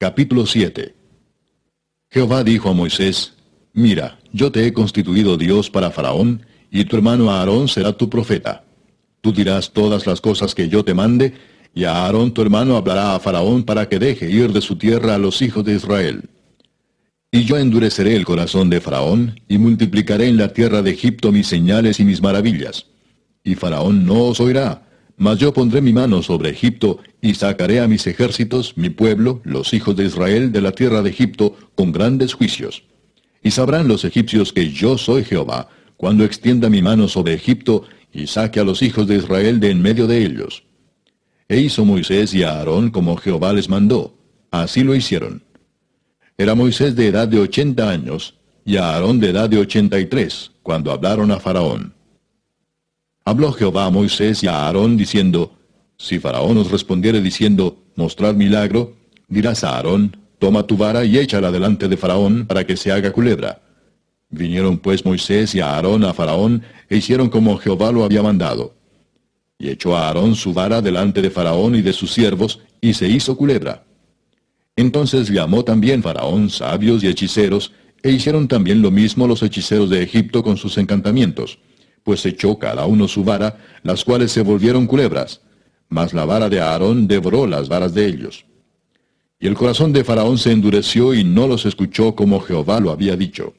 Capítulo 7. Jehová dijo a Moisés: Mira, yo te he constituido Dios para Faraón, y tu hermano Aarón será tu profeta. Tú dirás todas las cosas que yo te mande, y a Aarón tu hermano hablará a Faraón para que deje ir de su tierra a los hijos de Israel. Y yo endureceré el corazón de Faraón, y multiplicaré en la tierra de Egipto mis señales y mis maravillas. Y Faraón no os oirá, mas yo pondré mi mano sobre Egipto, y sacaré a mis ejércitos, mi pueblo, los hijos de Israel, de la tierra de Egipto, con grandes juicios. Y sabrán los egipcios que yo soy Jehová, cuando extienda mi mano sobre Egipto, y saque a los hijos de Israel de en medio de ellos. E hizo Moisés y a Aarón como Jehová les mandó. Así lo hicieron. Era Moisés de edad de 80 años, y a Aarón de edad de 83, cuando hablaron a Faraón. Habló Jehová a Moisés y a Aarón, diciendo: Si Faraón os respondiere diciendo: Mostrad milagro, dirás a Aarón: Toma tu vara y échala delante de Faraón, para que se haga culebra. Vinieron pues Moisés y a Aarón a Faraón, e hicieron como Jehová lo había mandado. Y echó a Aarón su vara delante de Faraón y de sus siervos, y se hizo culebra. Entonces llamó también Faraón sabios y hechiceros, e hicieron también lo mismo los hechiceros de Egipto con sus encantamientos, pues echó cada uno su vara, las cuales se volvieron culebras, mas la vara de Aarón devoró las varas de ellos. Y el corazón de Faraón se endureció y no los escuchó como Jehová lo había dicho.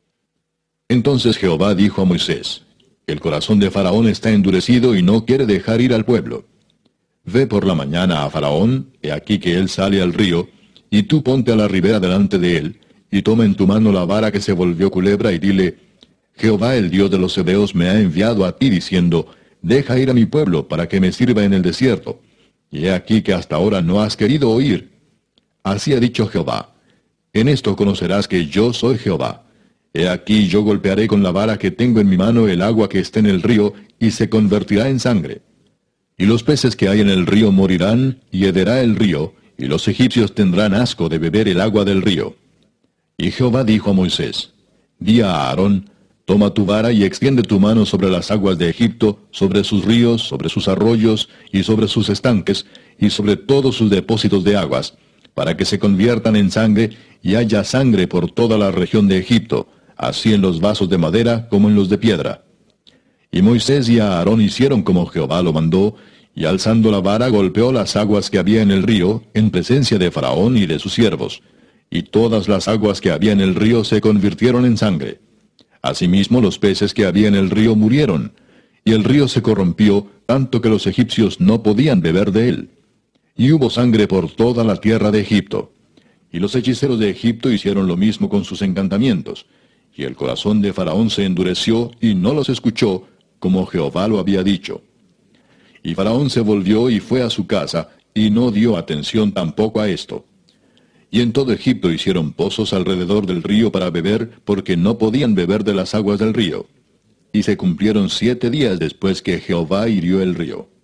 Entonces Jehová dijo a Moisés: El corazón de Faraón está endurecido y no quiere dejar ir al pueblo. Ve por la mañana a Faraón, he aquí que él sale al río, y tú ponte a la ribera delante de él, y toma en tu mano la vara que se volvió culebra, y dile: Jehová el Dios de los Hebeos me ha enviado a ti, diciendo: Deja ir a mi pueblo, para que me sirva en el desierto. Y he aquí que hasta ahora no has querido oír. Así ha dicho Jehová: En esto conocerás que yo soy Jehová. He aquí yo golpearé con la vara que tengo en mi mano el agua que esté en el río, y se convertirá en sangre. Y los peces que hay en el río morirán, y hederá el río, y los egipcios tendrán asco de beber el agua del río. Y Jehová dijo a Moisés: Di a Aarón: Toma tu vara y extiende tu mano sobre las aguas de Egipto, sobre sus ríos, sobre sus arroyos, y sobre sus estanques, y sobre todos sus depósitos de aguas, para que se conviertan en sangre, y haya sangre por toda la región de Egipto, así en los vasos de madera como en los de piedra. Y Moisés y Aarón hicieron como Jehová lo mandó, y alzando la vara golpeó las aguas que había en el río, en presencia de Faraón y de sus siervos. Y todas las aguas que había en el río se convirtieron en sangre. Asimismo los peces que había en el río murieron, y el río se corrompió, tanto que los egipcios no podían beber de él. Y hubo sangre por toda la tierra de Egipto. Y los hechiceros de Egipto hicieron lo mismo con sus encantamientos. Y el corazón de Faraón se endureció, y no los escuchó, como Jehová lo había dicho. Y Faraón se volvió y fue a su casa, y no dio atención tampoco a esto. Y en todo Egipto hicieron pozos alrededor del río para beber, porque no podían beber de las aguas del río. Y se cumplieron 7 días después que Jehová hirió el río.